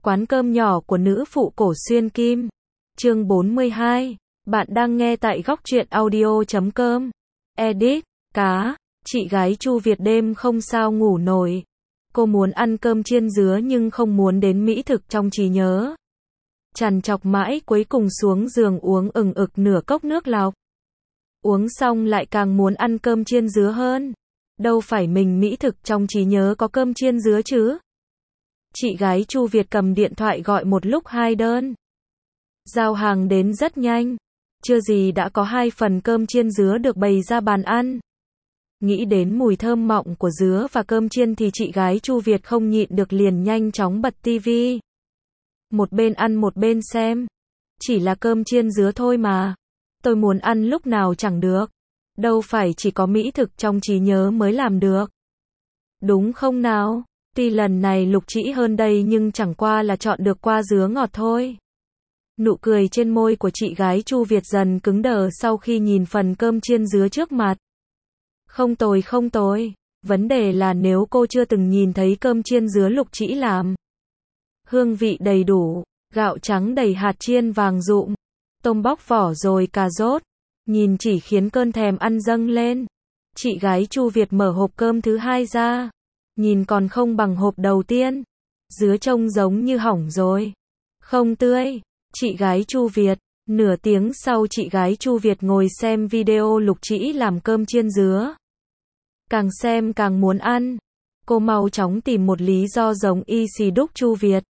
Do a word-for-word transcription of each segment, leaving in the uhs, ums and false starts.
Quán cơm nhỏ của nữ phụ Cổ Xuyên Kim. Chương bốn mươi hai. Bạn đang nghe tại góc truyện audio chấm com. Edit. Cá. Chị gái Chu Việt đêm không sao ngủ nổi. Cô muốn ăn cơm chiên dứa nhưng không muốn đến mỹ thực trong trí nhớ. Trằn trọc mãi cuối cùng xuống giường uống ừng ực nửa cốc nước lọc. Uống xong lại càng muốn ăn cơm chiên dứa hơn. Đâu phải mình mỹ thực trong trí nhớ có cơm chiên dứa chứ. Chị gái Chu Việt cầm điện thoại gọi một lúc hai đơn. Giao hàng đến rất nhanh. Chưa gì đã có hai phần cơm chiên dứa được bày ra bàn ăn. Nghĩ đến mùi thơm mọng của dứa và cơm chiên thì chị gái Chu Việt không nhịn được liền nhanh chóng bật tivi. Một bên ăn một bên xem. Chỉ là cơm chiên dứa thôi mà. Tôi muốn ăn lúc nào chẳng được. Đâu phải chỉ có mỹ thực trong trí nhớ mới làm được. Đúng không nào? Tuy lần này lục trĩ hơn đây nhưng chẳng qua là chọn được qua dứa ngọt thôi. Nụ cười trên môi của chị gái Chu Việt dần cứng đờ sau khi nhìn phần cơm chiên dứa trước mặt. Không tồi không tồi. Vấn đề là nếu cô chưa từng nhìn thấy cơm chiên dứa lục trĩ làm. Hương vị đầy đủ, gạo trắng đầy hạt chiên vàng rụm, tôm bóc vỏ rồi cà rốt. Nhìn chỉ khiến cơn thèm ăn dâng lên. Chị gái Chu Việt mở hộp cơm thứ hai ra. Nhìn còn không bằng hộp đầu tiên. Dứa trông giống như hỏng rồi. Không tươi. Chị gái Chu Việt. Nửa tiếng sau chị gái Chu Việt ngồi xem video lục trĩ làm cơm chiên dứa. Càng xem càng muốn ăn. Cô mau chóng tìm một lý do giống y xì đúc Chu Việt.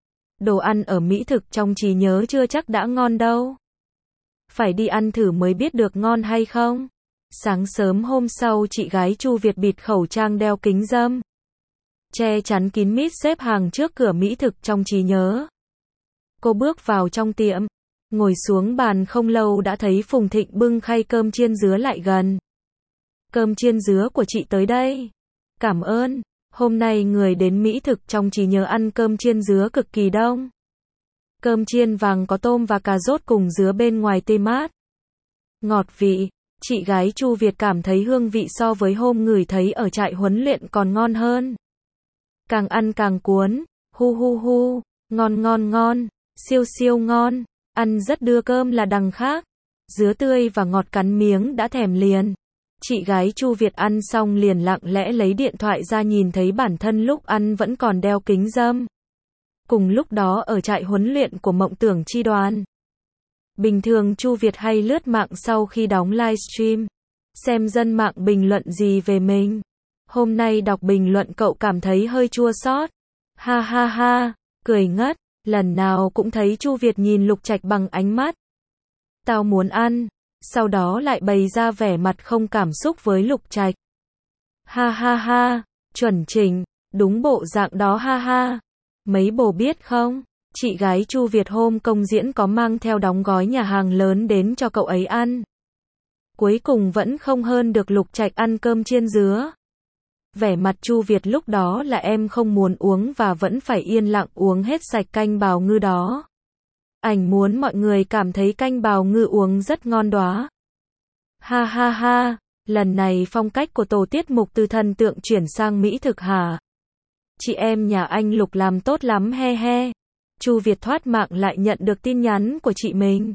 Đồ ăn ở mỹ thực trong trí nhớ chưa chắc đã ngon đâu. Phải đi ăn thử mới biết được ngon hay không. Sáng sớm hôm sau chị gái Chu Việt bịt khẩu trang đeo kính râm. Che chắn kín mít xếp hàng trước cửa mỹ thực trong trí nhớ. Cô bước vào trong tiệm. Ngồi xuống bàn không lâu đã thấy Phùng Thịnh bưng khay cơm chiên dứa lại gần. Cơm chiên dứa của chị tới đây. Cảm ơn. Hôm nay người đến mỹ thực trong trí nhớ ăn cơm chiên dứa cực kỳ đông. Cơm chiên vàng có tôm và cà rốt cùng dứa bên ngoài tê mát. Ngọt vị. Chị gái Chu Việt cảm thấy hương vị so với hôm ngửi thấy ở trại huấn luyện còn ngon hơn. Càng ăn càng cuốn. Hu hu hu. Ngon ngon ngon. Siêu siêu ngon. Ăn rất đưa cơm là đằng khác. Dứa tươi và ngọt cắn miếng đã thèm liền. Chị gái Chu Việt ăn xong liền lặng lẽ lấy điện thoại ra nhìn thấy bản thân lúc ăn vẫn còn đeo kính râm. Cùng lúc đó ở trại huấn luyện của Mộng Tưởng Chi Đoàn. Bình thường Chu Việt hay lướt mạng sau khi đóng livestream. Xem dân mạng bình luận gì về mình. Hôm nay đọc bình luận cậu cảm thấy hơi chua xót. Ha ha ha, cười ngất. Lần nào cũng thấy Chu Việt nhìn Lục Trạch bằng ánh mắt. Tao muốn ăn. Sau đó lại bày ra vẻ mặt không cảm xúc với Lục Trạch. Ha ha ha, chuẩn chỉnh, đúng bộ dạng đó ha ha. Mấy bồ biết không, chị gái Chu Việt hôm công diễn có mang theo đóng gói nhà hàng lớn đến cho cậu ấy ăn. Cuối cùng vẫn không hơn được Lục Trạch ăn cơm chiên dứa. Vẻ mặt Chu Việt lúc đó là em không muốn uống và vẫn phải yên lặng uống hết sạch canh bào ngư đó. Ảnh muốn mọi người cảm thấy canh bào ngư uống rất ngon đó. Ha ha ha, lần này phong cách của tổ tiết mục từ thần tượng chuyển sang mỹ thực hả? Chị em nhà anh Lục làm tốt lắm he he. Chu Việt thoát mạng lại nhận được tin nhắn của chị mình.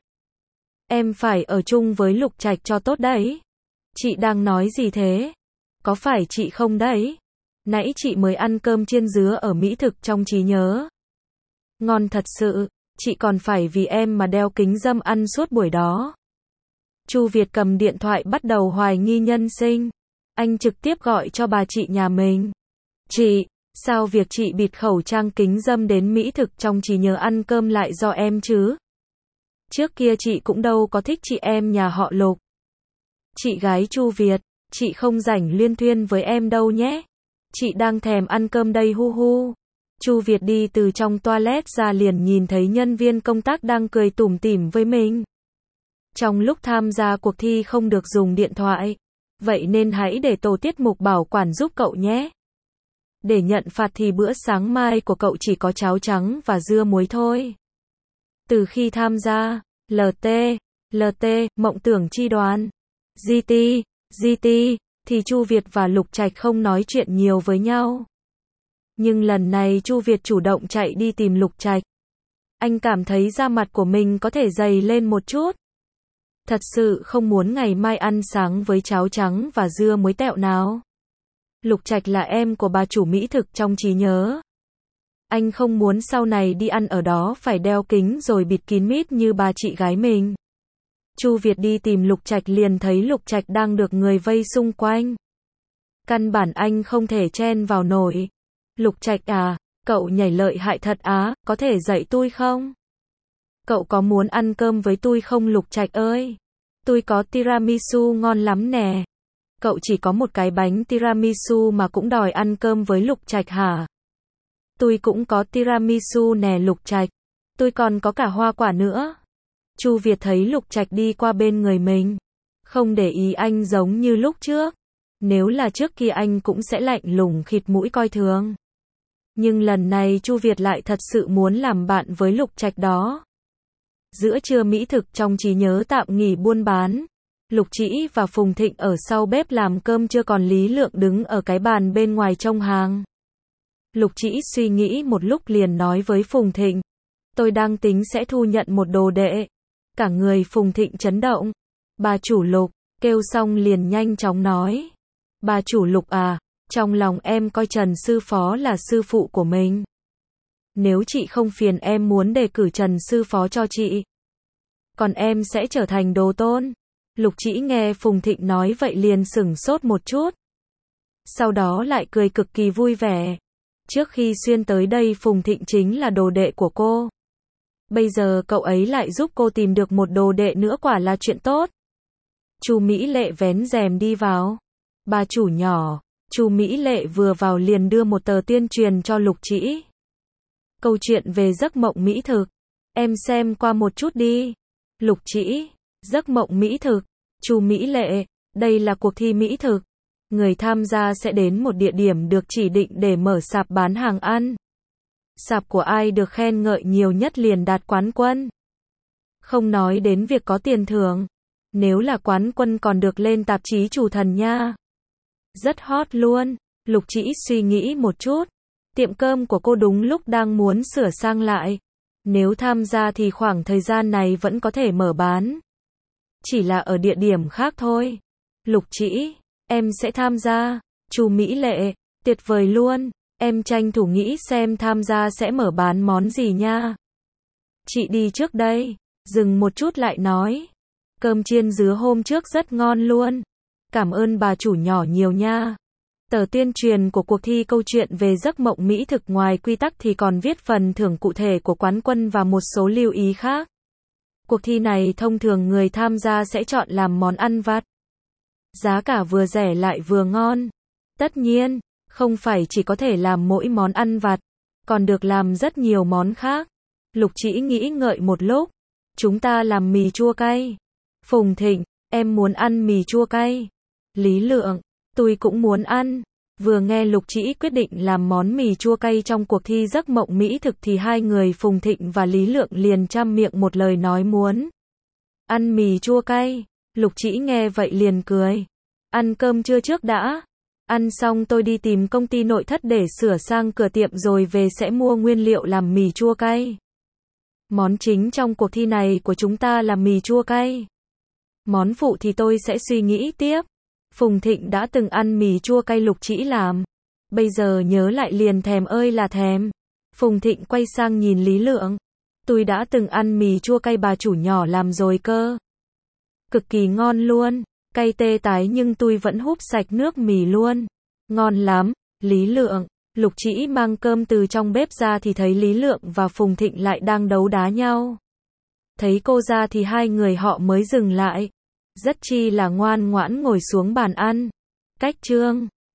Em phải ở chung với Lục Trạch cho tốt đấy. Chị đang nói gì thế? Có phải chị không đấy? Nãy chị mới ăn cơm chiên dứa ở mỹ thực trong trí nhớ. Ngon thật sự. Chị còn phải vì em mà đeo kính râm ăn suốt buổi đó. Chu Việt cầm điện thoại bắt đầu hoài nghi nhân sinh. Anh trực tiếp gọi cho bà chị nhà mình. Chị, sao việc chị bịt khẩu trang kính râm đến mỹ thực trong trí nhớ ăn cơm lại do em chứ? Trước kia chị cũng đâu có thích chị em nhà họ Lục. Chị gái Chu Việt, chị không rảnh liên thuyên với em đâu nhé. Chị đang thèm ăn cơm đây hu hu. Chu Việt đi từ trong toilet ra liền nhìn thấy nhân viên công tác đang cười tủm tỉm với mình. Trong lúc tham gia cuộc thi không được dùng điện thoại. Vậy nên hãy để tổ tiết mục bảo quản giúp cậu nhé. Để nhận phạt thì bữa sáng mai của cậu chỉ có cháo trắng và dưa muối thôi. Từ khi tham gia, lờ tê, lờ tê, Mộng Tưởng Chi Đoàn, giê tê, giê tê, thì Chu Việt và Lục Trạch không nói chuyện nhiều với nhau. Nhưng lần này Chu Việt chủ động chạy đi tìm Lục Trạch. Anh cảm thấy da mặt của mình có thể dày lên một chút. Thật sự không muốn ngày mai ăn sáng với cháo trắng và dưa muối tẹo nào. Lục Trạch là em của bà chủ mỹ thực trong trí nhớ. Anh không muốn sau này đi ăn ở đó phải đeo kính rồi bịt kín mít như bà chị gái mình. Chu Việt đi tìm Lục Trạch liền thấy Lục Trạch đang được người vây xung quanh. Căn bản anh không thể chen vào nổi. Lục Trạch à, cậu nhảy lợi hại thật á, có thể dạy tôi không? Cậu có muốn ăn cơm với tôi không Lục Trạch ơi? Tôi có tiramisu ngon lắm nè. Cậu chỉ có một cái bánh tiramisu mà cũng đòi ăn cơm với Lục Trạch hả? Tôi cũng có tiramisu nè Lục Trạch. Tôi còn có cả hoa quả nữa. Chu Việt thấy Lục Trạch đi qua bên người mình. Không để ý anh giống như lúc trước. Nếu là trước kia anh cũng sẽ lạnh lùng khịt mũi coi thường. Nhưng lần này Chu Việt lại thật sự muốn làm bạn với Lục Trạch đó. Giữa trưa mỹ thực trong trí nhớ tạm nghỉ buôn bán. Lục Trĩ và Phùng Thịnh ở sau bếp làm cơm trưa còn Lý Lượng đứng ở cái bàn bên ngoài trông hàng. Lục Trĩ suy nghĩ một lúc liền nói với Phùng Thịnh. Tôi đang tính sẽ thu nhận một đồ đệ. Cả người Phùng Thịnh chấn động. Bà chủ Lục, kêu xong liền nhanh chóng nói. Bà chủ Lục à, trong lòng em coi Trần sư phó là sư phụ của mình. Nếu chị không phiền em muốn đề cử Trần sư phó cho chị. Còn em sẽ trở thành đồ tôn. Lục Trĩ nghe Phùng Thịnh nói vậy liền sửng sốt một chút. Sau đó lại cười cực kỳ vui vẻ. Trước khi xuyên tới đây Phùng Thịnh chính là đồ đệ của cô. Bây giờ cậu ấy lại giúp cô tìm được một đồ đệ nữa quả là chuyện tốt. Chu Mỹ Lệ vén rèm đi vào. Bà chủ nhỏ, Chu Mỹ Lệ vừa vào liền đưa một tờ tuyên truyền cho Lục Trĩ. Câu chuyện về giấc mộng mỹ thực. Em xem qua một chút đi. Lục Trĩ, giấc mộng mỹ thực. Chu Mỹ Lệ, đây là cuộc thi mỹ thực. Người tham gia sẽ đến một địa điểm được chỉ định để mở sạp bán hàng ăn. Sạp của ai được khen ngợi nhiều nhất liền đạt quán quân. Không nói đến việc có tiền thưởng. Nếu là quán quân còn được lên tạp chí Chủ Thần nha. Rất hot luôn. Lục Trĩ suy nghĩ một chút. Tiệm cơm của cô đúng lúc đang muốn sửa sang lại. Nếu tham gia thì khoảng thời gian này vẫn có thể mở bán. Chỉ là ở địa điểm khác thôi. Lục Trĩ, em sẽ tham gia. Chu Mỹ Lệ, tuyệt vời luôn. Em tranh thủ nghĩ xem tham gia sẽ mở bán món gì nha. Chị đi trước đây. Dừng một chút lại nói. Cơm chiên dứa hôm trước rất ngon luôn. Cảm ơn bà chủ nhỏ nhiều nha. Tờ tuyên truyền của cuộc thi câu chuyện về giấc mộng mỹ thực ngoài quy tắc thì còn viết phần thưởng cụ thể của quán quân và một số lưu ý khác. Cuộc thi này thông thường người tham gia sẽ chọn làm món ăn vặt. Giá cả vừa rẻ lại vừa ngon. Tất nhiên, không phải chỉ có thể làm mỗi món ăn vặt, còn được làm rất nhiều món khác. Lục Trĩ nghĩ ngợi một lúc. Chúng ta làm mì chua cay. Phùng Thịnh, em muốn ăn mì chua cay. Lý Lượng, tôi cũng muốn ăn. Vừa nghe Lục Trĩ quyết định làm món mì chua cay trong cuộc thi giấc mộng mỹ thực thì hai người Phùng Thịnh và Lý Lượng liền trăm miệng một lời nói muốn ăn mì chua cay. Lục Trĩ nghe vậy liền cười. Ăn cơm trưa trước đã. Ăn xong tôi đi tìm công ty nội thất để sửa sang cửa tiệm rồi về sẽ mua nguyên liệu làm mì chua cay. Món chính trong cuộc thi này của chúng ta là mì chua cay. Món phụ thì tôi sẽ suy nghĩ tiếp. Phùng Thịnh đã từng ăn mì chua cay Lục Trĩ làm. Bây giờ nhớ lại liền thèm ơi là thèm. Phùng Thịnh quay sang nhìn Lý Lượng. Tôi đã từng ăn mì chua cay bà chủ nhỏ làm rồi cơ. Cực kỳ ngon luôn. Cay tê tái nhưng tôi vẫn húp sạch nước mì luôn. Ngon lắm. Lý Lượng. Lục Trĩ mang cơm từ trong bếp ra thì thấy Lý Lượng và Phùng Thịnh lại đang đấu đá nhau. Thấy cô ra thì hai người họ mới dừng lại. Rất chi là ngoan ngoãn ngồi xuống bàn ăn. Cách chương